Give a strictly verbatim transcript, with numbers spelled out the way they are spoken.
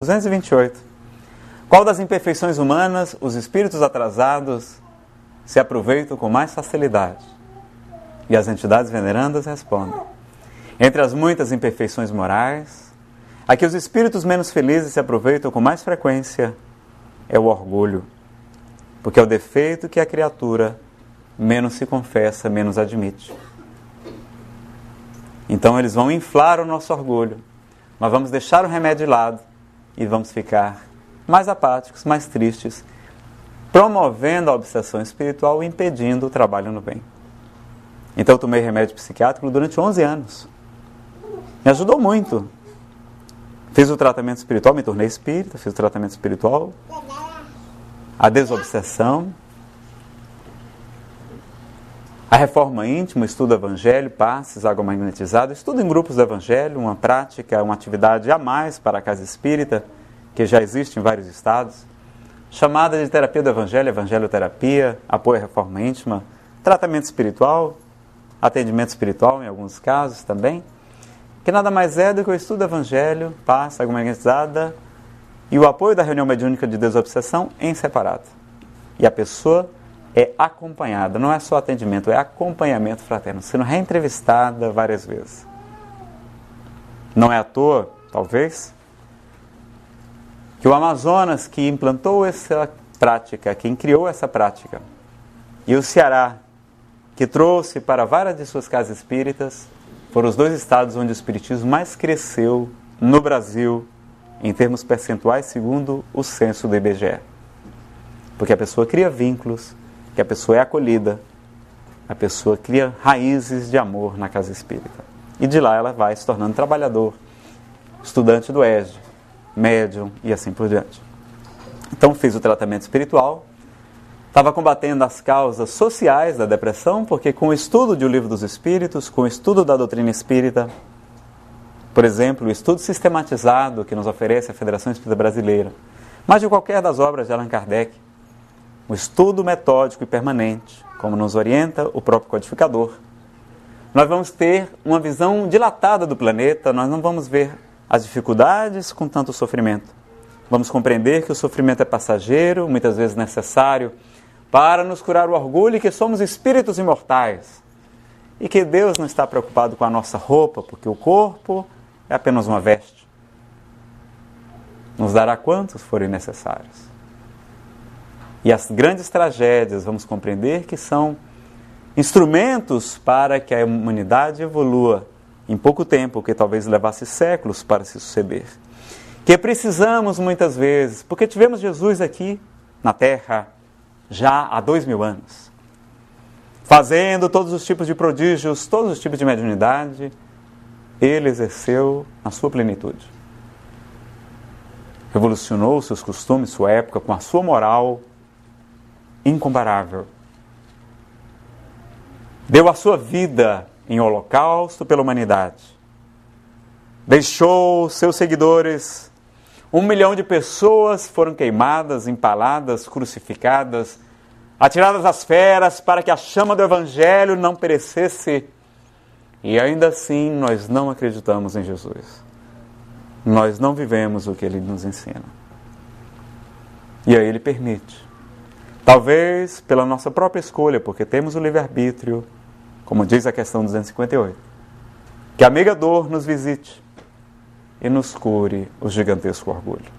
duzentos e vinte e oito. Qual das imperfeições humanas os espíritos atrasados se aproveitam com mais facilidade? E as entidades venerandas respondem: entre as muitas imperfeições morais, a que os espíritos menos felizes se aproveitam com mais frequência é o orgulho, porque é o defeito que a criatura menos se confessa, menos admite. Então eles vão inflar o nosso orgulho, nós vamos deixar o remédio de lado e vamos ficar mais apáticos, mais tristes, promovendo a obsessão espiritual e impedindo o trabalho no bem. Então eu tomei remédio psiquiátrico durante onze anos. Me ajudou muito. Fiz o tratamento espiritual, me tornei espírita, fiz o tratamento espiritual, a desobsessão, a reforma íntima, estudo do evangelho, passes, água magnetizada, estudo em grupos do evangelho, uma prática, uma atividade a mais para a casa espírita, que já existe em vários estados, chamada de terapia do evangelho, evangelioterapia, apoio à reforma íntima, tratamento espiritual, atendimento espiritual em alguns casos também, que nada mais é do que o estudo do evangelho, passe, água magnetizada e o apoio da reunião mediúnica de desobsessão em separado. E a pessoa é acompanhada, não é só atendimento, é acompanhamento fraterno, sendo reentrevistada várias vezes. Não é à toa, talvez, que o Amazonas, que implantou essa prática, quem criou essa prática, e o Ceará, que trouxe para várias de suas casas espíritas, foram os dois estados onde o espiritismo mais cresceu no Brasil, em termos percentuais, segundo o censo do I B G E. Porque a pessoa cria vínculos, que a pessoa é acolhida, a pessoa cria raízes de amor na casa espírita. E de lá ela vai se tornando trabalhador, estudante do E G E, médium e assim por diante. Então fiz o tratamento espiritual, estava combatendo as causas sociais da depressão, porque com o estudo de O Livro dos Espíritos, com o estudo da doutrina espírita, por exemplo, o estudo sistematizado que nos oferece a Federação Espírita Brasileira, mas de qualquer das obras de Allan Kardec, o estudo metódico e permanente, como nos orienta o próprio codificador, nós vamos ter uma visão dilatada do planeta, nós não vamos ver as dificuldades com tanto sofrimento. Vamos compreender que o sofrimento é passageiro, muitas vezes necessário, para nos curar o orgulho e que somos espíritos imortais. E que Deus não está preocupado com a nossa roupa, porque o corpo é apenas uma veste. Nos dará quantos forem necessários. E as grandes tragédias, vamos compreender que são instrumentos para que a humanidade evolua em pouco tempo, que talvez levasse séculos para se suceder. Que precisamos muitas vezes, porque tivemos Jesus aqui na Terra já há dois mil anos, fazendo todos os tipos de prodígios, todos os tipos de mediunidade, ele exerceu na sua plenitude. Revolucionou seus costumes, sua época, com a sua moral incomparável. Deu a sua vida em holocausto pela humanidade. Deixou seus seguidores. Um milhão de pessoas foram queimadas, empaladas, crucificadas, atiradas às feras para que a chama do Evangelho não perecesse. E ainda assim nós não acreditamos em Jesus. Nós não vivemos o que Ele nos ensina. E aí Ele permite. Talvez pela nossa própria escolha, porque temos o livre-arbítrio, como diz a questão duzentos e cinquenta e oito, que a amiga dor nos visite e nos cure o gigantesco orgulho.